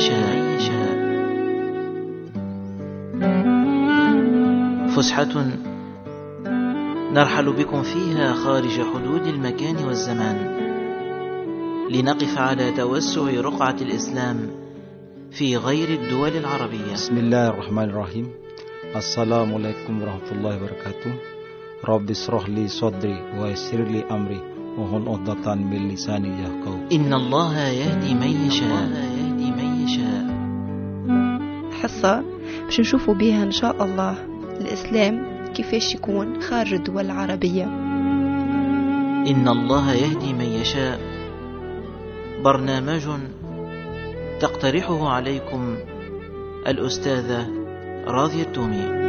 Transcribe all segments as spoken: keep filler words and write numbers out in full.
يشاء. فسحة نرحل بكم فيها خارج حدود المكان والزمان، لنقف على توسع رقعة الإسلام في غير الدول العربية. بسم الله الرحمن الرحيم. السلام عليكم ورحمة الله وبركاته. رب اشرح لي صدري ويسر لي أمري واحلل عقدة من لساني يفقهوا. إن الله يهدي من يشاء. حصة باش نشوفوا بيها إن شاء الله الإسلام كيفاش يكون خارج الدول العربية. إن الله يهدي من يشاء، برنامج تقترحه عليكم الأستاذة راضية التومي.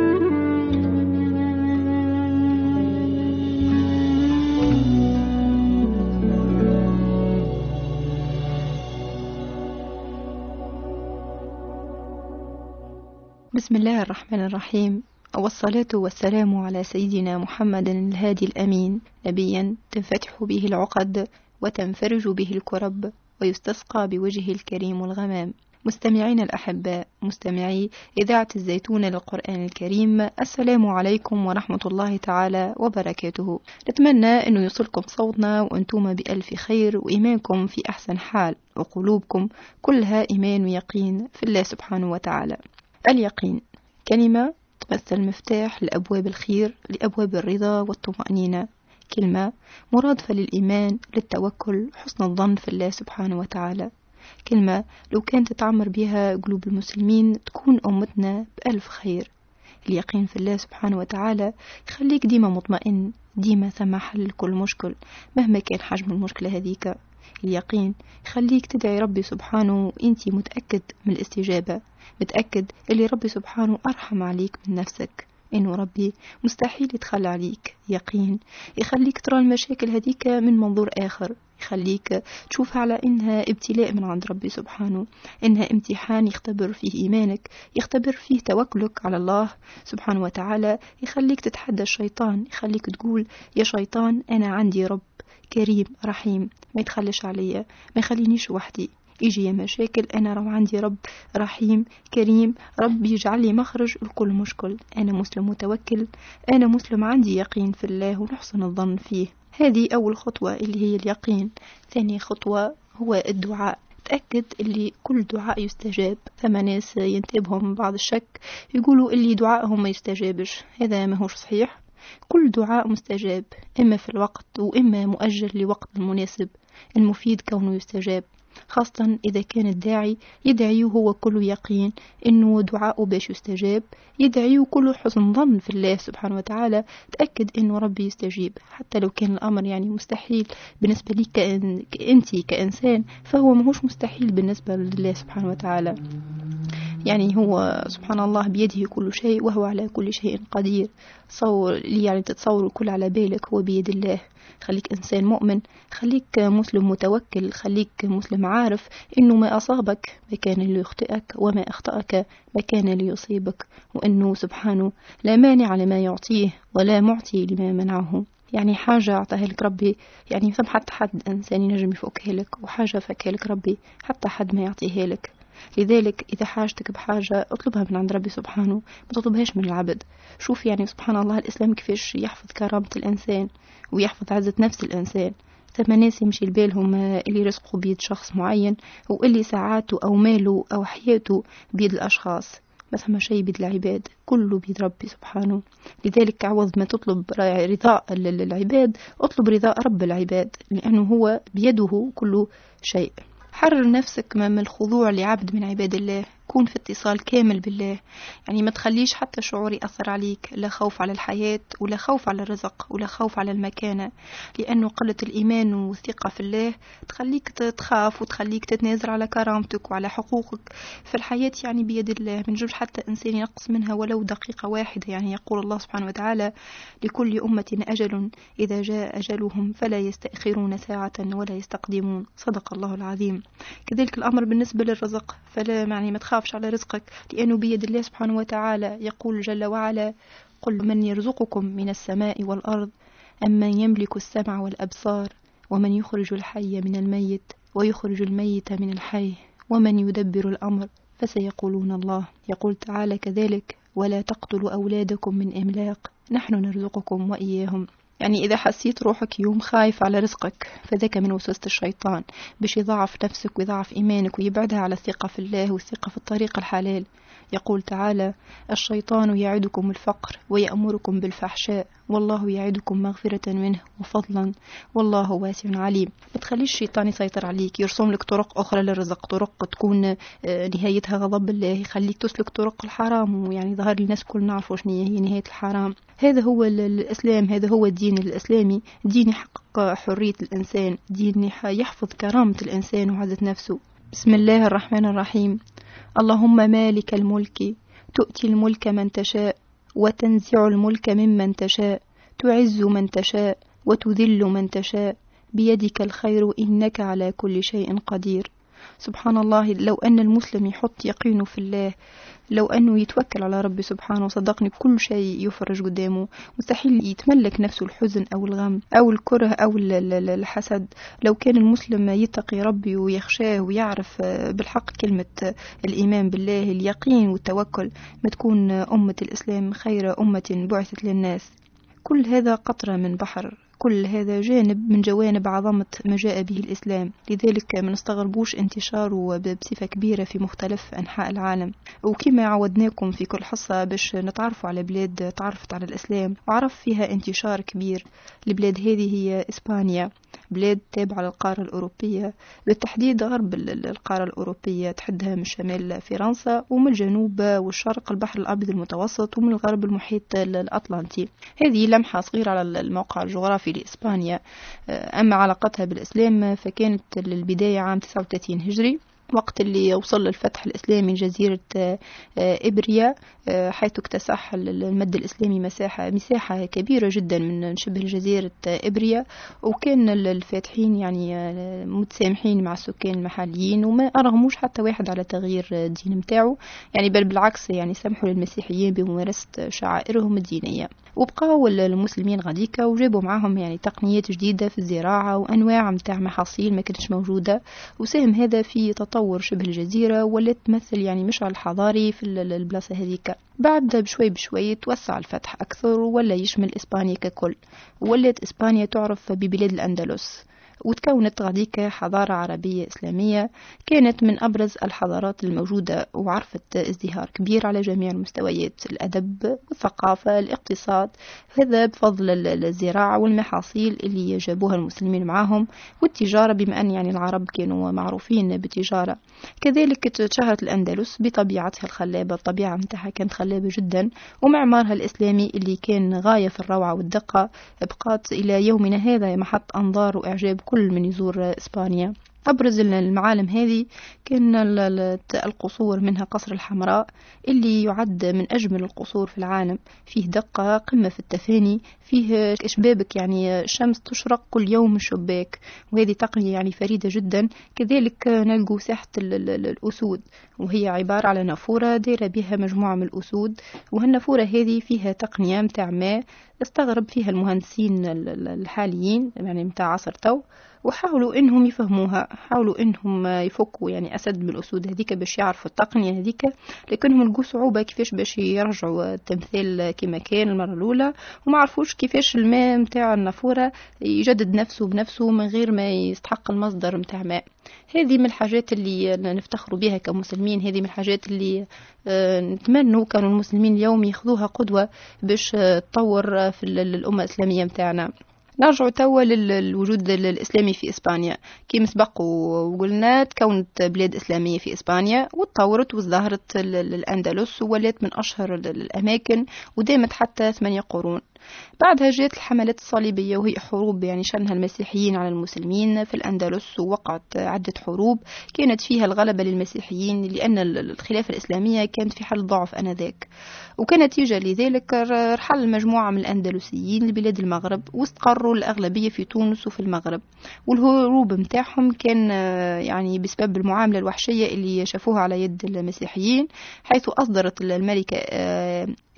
بسم الله الرحمن الرحيم، والصلاة والسلام على سيدنا محمد الهادي الأمين، نبيا تنفتح به العقد وتنفرج به الكرب ويستسقى بوجهه الكريم الغمام. مستمعين الأحباء، مستمعي إذاعة الزيتون للقرآن الكريم، السلام عليكم ورحمة الله تعالى وبركاته. نتمنى أنه يوصلكم صوتنا وأنتم بألف خير وإيمانكم في أحسن حال، وقلوبكم كلها إيمان ويقين في الله سبحانه وتعالى. اليقين كلمة تمثل مفتاح لأبواب الخير، لأبواب الرضا والطمأنينة، كلمة مرادفة للإيمان، للتوكل، حسن الظن في الله سبحانه وتعالى، كلمة لو كانت تعمر بها قلوب المسلمين تكون أمتنا بألف خير. اليقين في الله سبحانه وتعالى يخليك ديما مطمئن، ديما ثم حل لكل مشكل مهما كان حجم المشكلة هذيك. اليقين يخليك تدعي ربي سبحانه وانتي متأكد من الاستجابة، متأكد اللي ربي سبحانه أرحم عليك من نفسك، إنه ربي مستحيل يتخلى عليك. يقين يخليك ترى المشاكل هذيك من منظور آخر، يخليك تشوفها على إنها ابتلاء من عند ربي سبحانه، إنها امتحان يختبر فيه إيمانك، يختبر فيه توكلك على الله سبحانه وتعالى. يخليك تتحدى الشيطان، يخليك تقول يا شيطان أنا عندي رب كريم رحيم ما يتخلش عليا، ما يخلينيش وحدي، يجي يا مشاكل أنا رو عندي رب رحيم كريم، رب يجعل لي مخرج لكل مشكل. أنا مسلم متوكل، أنا مسلم عندي يقين في الله ونحسن الظن فيه. هذه أول خطوة اللي هي اليقين. ثاني خطوة هو الدعاء. تأكد اللي كل دعاء يستجاب. ثم ناس ينتبهم بعض الشك يقولوا اللي دعائهم ما يستجابش، هذا ما هوش صحيح. كل دعاء مستجاب، إما في الوقت وإما مؤجل لوقت المناسب المفيد كونه يستجاب، خاصة إذا كان الداعي يدعي وهو كله يقين إنه دعاءه باش يستجاب، يدعي وكله حسن ظن في الله سبحانه وتعالى، تأكد إنه ربي يستجيب. حتى لو كان الأمر يعني مستحيل بالنسبة لي كأن... كأنتي كإنسان، فهو مهوش مستحيل بالنسبة لله سبحانه وتعالى. يعني هو سبحان الله بيده كل شيء وهو على كل شيء قدير. صور لي يعني تتصور الكل على بالك هو بيد الله. خليك إنسان مؤمن، خليك مسلم متوكل، خليك مسلم عارف إنه ما أصابك ما كان ليخطئك، وما أخطأك ما كان ليصيبك، وإنه سبحانه لا مانع لما يعطيه ولا معطي لما منعه. يعني حاجة أعطاها لك ربي، يعني ثم حتى حد إنسان ينجم يفكها لك، وحاجة فكها لك ربي حتى حد ما يعطيها لك. لذلك إذا حاجتك بحاجة اطلبها من عند ربي سبحانه، ما تطلبهاش من العبد. شوف يعني سبحان الله الإسلام كيفاش يحفظ كرامة الإنسان ويحفظ عزة نفس الإنسان. ثم ناس يمشي لبالهم اللي رزقه بيد شخص معين، واللي ساعاته أو ماله أو حياته بيد الأشخاص، ما ثم شيء بيد العباد، كله بيد ربي سبحانه. لذلك عوض ما تطلب رضاء العباد اطلب رضاء رب العباد، لأنه هو بيده كل شيء. حرر نفسك من الخضوع لعبد من عباد الله، كون في اتصال كامل بالله. يعني ما تخليش حتى شعور يأثر عليك، لا خوف على الحياة ولا خوف على الرزق ولا خوف على المكانة، لأنه قلة الإيمان والثقة في الله تخليك تخاف وتخليك تتنازل على كرامتك وعلى حقوقك في الحياة. يعني بيد الله، من جوج حتى إنسان ينقص منها ولو دقيقة واحدة. يعني يقول الله سبحانه وتعالى لكل أمة أجل إذا جاء أجلهم فلا يستأخرون ساعة ولا يستقدمون، صدق الله العظيم. كذلك الأمر بالنسبة للرزق، فلا يعني ما تخافش على رزقك لأنه بيد الله سبحانه وتعالى. يقول جل وعلا قل من يرزقكم من السماء والأرض أم من يملك السمع والأبصار ومن يخرج الحي من الميت ويخرج الميت من الحي ومن يدبر الأمر فسيقولون الله. يقول تعالى كذلك ولا تقتلوا أولادكم من إملاق نحن نرزقكم وإياهم. يعني إذا حسيت روحك يوم خايف على رزقك فذاك من وسوسة الشيطان باش يضعف نفسك ويضعف إيمانك ويبعدها على الثقة في الله والثقة في الطريق الحلال. يقول تعالى الشيطان يعدكم الفقر ويأمركم بالفحشاء والله يعدكم مغفرة منه وفضلا والله واسع عليم. ما تخليش الشيطان يسيطر عليك يرسم لك طرق أخرى للرزق، طرق تكون نهايتها غضب الله، يخليك تسلك طرق الحرام. ويعني ظهر الناس كل نعرف وش هي نهاية الحرام. هذا هو الإسلام، هذا هو الدين الإسلامي، دين يحقق حرية الإنسان، دين يحفظ كرامة الإنسان وعزة نفسه. بسم الله الرحمن الرحيم. اللهم مالك الملك تؤتي الملك من تشاء وتنزع الملك ممن تشاء تعز من تشاء وتذل من تشاء بيدك الخير إنك على كل شيء قدير. سبحان الله، لو أن المسلم يحط يقينه في الله، لو أنه يتوكل على ربي سبحانه وصدقني كل شيء يفرج قدامه. مستحيل يتملك نفسه الحزن أو الغم أو الكره أو الحسد. لو كان المسلم يتقي ربي ويخشاه ويعرف بالحق كلمة الإيمان بالله، اليقين والتوكل، ما تكون أمة الإسلام خير أمة بعثت للناس. كل هذا قطرة من بحر، كل هذا جانب من جوانب عظمة ما جاء به الإسلام. لذلك ما نستغربوش انتشاره بصفة كبيرة في مختلف أنحاء العالم. وكما عودناكم في كل حصة باش نتعرفوا على بلاد تعرفت على الإسلام وعرف فيها انتشار كبير. البلاد هذه هي إسبانيا، بلاد تابعة للقارة الأوروبية، بالتحديد غرب القارة الأوروبية، تحدها من شمال فرنسا ومن الجنوب والشرق البحر الأبيض المتوسط ومن الغرب المحيط الأطلنطي. هذه لمحة صغيرة على الموقع الجغرافي لإسبانيا. أما علاقتها بالإسلام فكانت البداية عام تسعة وثلاثين هجري، وقت اللي وصل الفتح الإسلامي لجزيرة إبريا، حيث اكتسح المد الإسلامي مساحة مساحة كبيرة جدا من شبه جزيرة إبريا. وكان الفاتحين يعني متسامحين مع السكان المحليين وما أرغموش حتى واحد على تغيير الدين متاعه، يعني بل بالعكس يعني سمحوا للمسيحيين بممارسة شعائرهم الدينية. وبقاو المسلمين غاديكا وجابوا معهم يعني تقنيات جديدة في الزراعة وأنواع متاع محاصيل ما كانتش موجودة، وساهم هذا في تطور شبه الجزيرة والتي تمثل يعني مشعل حضاري في البلاصة هذيك. بعد بشوي بشوي توسع الفتح أكثر ولا يشمل إسبانيا ككل، ولت إسبانيا تعرف ببلاد الأندلس، وتكونت غاديك حضارة عربية إسلامية كانت من أبرز الحضارات الموجودة، وعرفت ازدهار كبير على جميع المستويات، الأدب والثقافة الاقتصاد، هذا بفضل الزراعة والمحاصيل اللي جابوها المسلمين معهم، والتجارة بما أن يعني العرب كانوا معروفين بالتجارة. كذلك تشهرت الأندلس بطبيعتها الخلابة، الطبيعة متاعها كانت خلابة جدا، ومعمارها الإسلامي اللي كان غاية في الروعة والدقة بقات إلى يومنا هذا محط أنظار وإعجاب كل من يزور إسبانيا. أبرز المعالم هذه كان القصور، منها قصر الحمراء اللي يعد من أجمل القصور في العالم، فيه دقة قمة في التفاني، فيه شبابك يعني الشمس تشرق كل يوم من شباك، وهذه تقنية يعني فريدة جدا. كذلك نلقوا ساحة الأسود، وهي عبارة على نافورة دايرة بها مجموعة من الأسود، وهالنافورة هذه فيها تقنية متاع ما استغرب فيها المهندسين الحاليين يعني متاع عصر تو، وحاولوا انهم يفهموها، حاولوا انهم يفكوا يعني اسد من الاسود هذيك باش يعرفوا التقنيه هذيك، لكنهم لقوا صعوبه كيفاش باش يرجعوا التمثال كما كان المره الاولى، وما عرفوش كيفاش الماء نتاع النافوره يجدد نفسه بنفسه من غير ما يستحق المصدر نتاع ماء. هذه من الحاجات اللي نفتخروا بها كمسلمين، هذه من الحاجات اللي نتمنوا كانوا المسلمين اليوم ياخذوها قدوه باش تطور في الامه الاسلاميه نتاعنا. نرجع توا للوجود الإسلامي في إسبانيا. كما سبق وقلنا تكونت بلاد إسلامية في إسبانيا وتطورت وازدهرت الأندلس وولات من أشهر الأماكن ودامت حتى ثمانية قرون. بعدها جاءت الحملات الصليبية وهي حروب يعني شنها المسيحيين على المسلمين في الأندلس، ووقعت عدة حروب كانت فيها الغلبة للمسيحيين لأن الخلافة الإسلامية كانت في حال ضعف آنذاك، وكنتيجة لذلك رحل مجموعة من الأندلسيين لبلاد المغرب واستقروا الأغلبية في تونس وفي المغرب، والهروب متاعهم كان يعني بسبب المعاملة الوحشية اللي شافوها على يد المسيحيين، حيث أصدرت الملكة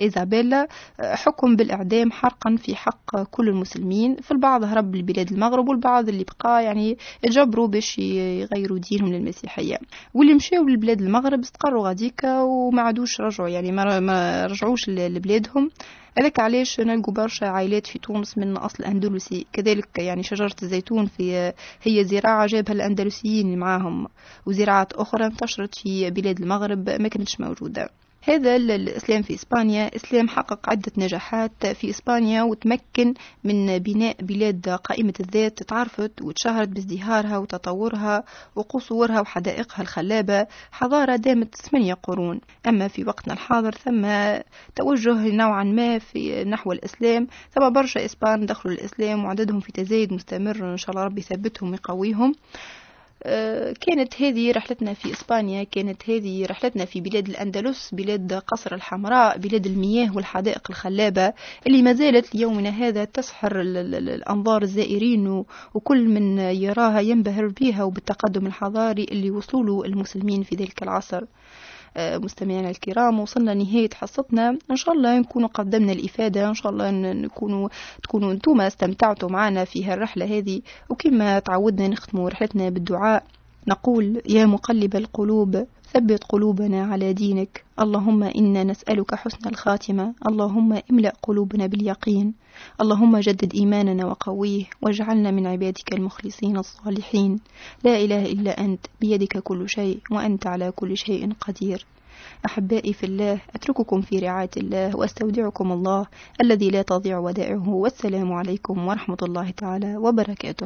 إيزابيلا حكم بالإعدام حرقا في حق كل المسلمين. في البعض هرب لبلاد المغرب والبعض اللي بقى يعني يجبروا باش يغيروا دينهم للمسيحية، واللي مشاو لبلاد المغرب استقروا غاديكا وما عادوش رجعوا يعني ما رجعوش لبلادهم. هذاك علاش نلقوا برشا عائلات في تونس من أصل أندلسي. كذلك يعني شجرة الزيتون في هي زراعة جابها الأندلسيين اللي معاهم، وزراعات أخرى انتشرت في بلاد المغرب ما كانتش موجودة. هذا الإسلام في إسبانيا إسلام حقق عدة نجاحات في إسبانيا وتمكن من بناء بلاد قائمة الذات، تعرفت وتشهرت بازدهارها وتطورها وقصورها وحدائقها الخلابة، حضارة دامت ثمانية قرون. أما في وقتنا الحاضر ثم توجه نوعا ما في نحو الإسلام، ثم برشا إسبان دخلوا الإسلام وعددهم في تزايد مستمر، إن شاء الله ربي يثبتهم ويقويهم. كانت هذه رحلتنا في إسبانيا، كانت هذه رحلتنا في بلاد الأندلس، بلاد قصر الحمراء، بلاد المياه والحدائق الخلابة اللي ما زالت ليومنا هذا تسحر الأنظار الزائرين، وكل من يراها ينبهر بها وبالتقدم الحضاري اللي وصلوا له المسلمين في ذلك العصر. مستمعينا الكرام، وصلنا نهاية حصتنا، إن شاء الله نكونوا قدمنا الإفادة، إن شاء الله نكونوا تكونوا أنتم استمتعتوا معنا في هالرحلة هذه. وكما تعودنا نختم رحلتنا بالدعاء، نقول: يا مقلب القلوب ثبت قلوبنا على دينك، اللهم إنا نسألك حسن الخاتمة، اللهم املأ قلوبنا باليقين، اللهم جدد إيماننا وقويه، واجعلنا من عبادك المخلصين الصالحين. لا إله إلا أنت، بيدك كل شيء وأنت على كل شيء قدير. أحبائي في الله، أترككم في رعاية الله وأستودعكم الله الذي لا تضيع ودائعه، والسلام عليكم ورحمة الله تعالى وبركاته.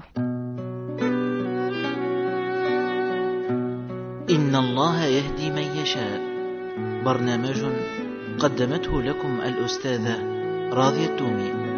إن الله يهدي من يشاء، برنامج قدمته لكم الأستاذة راضية التومي.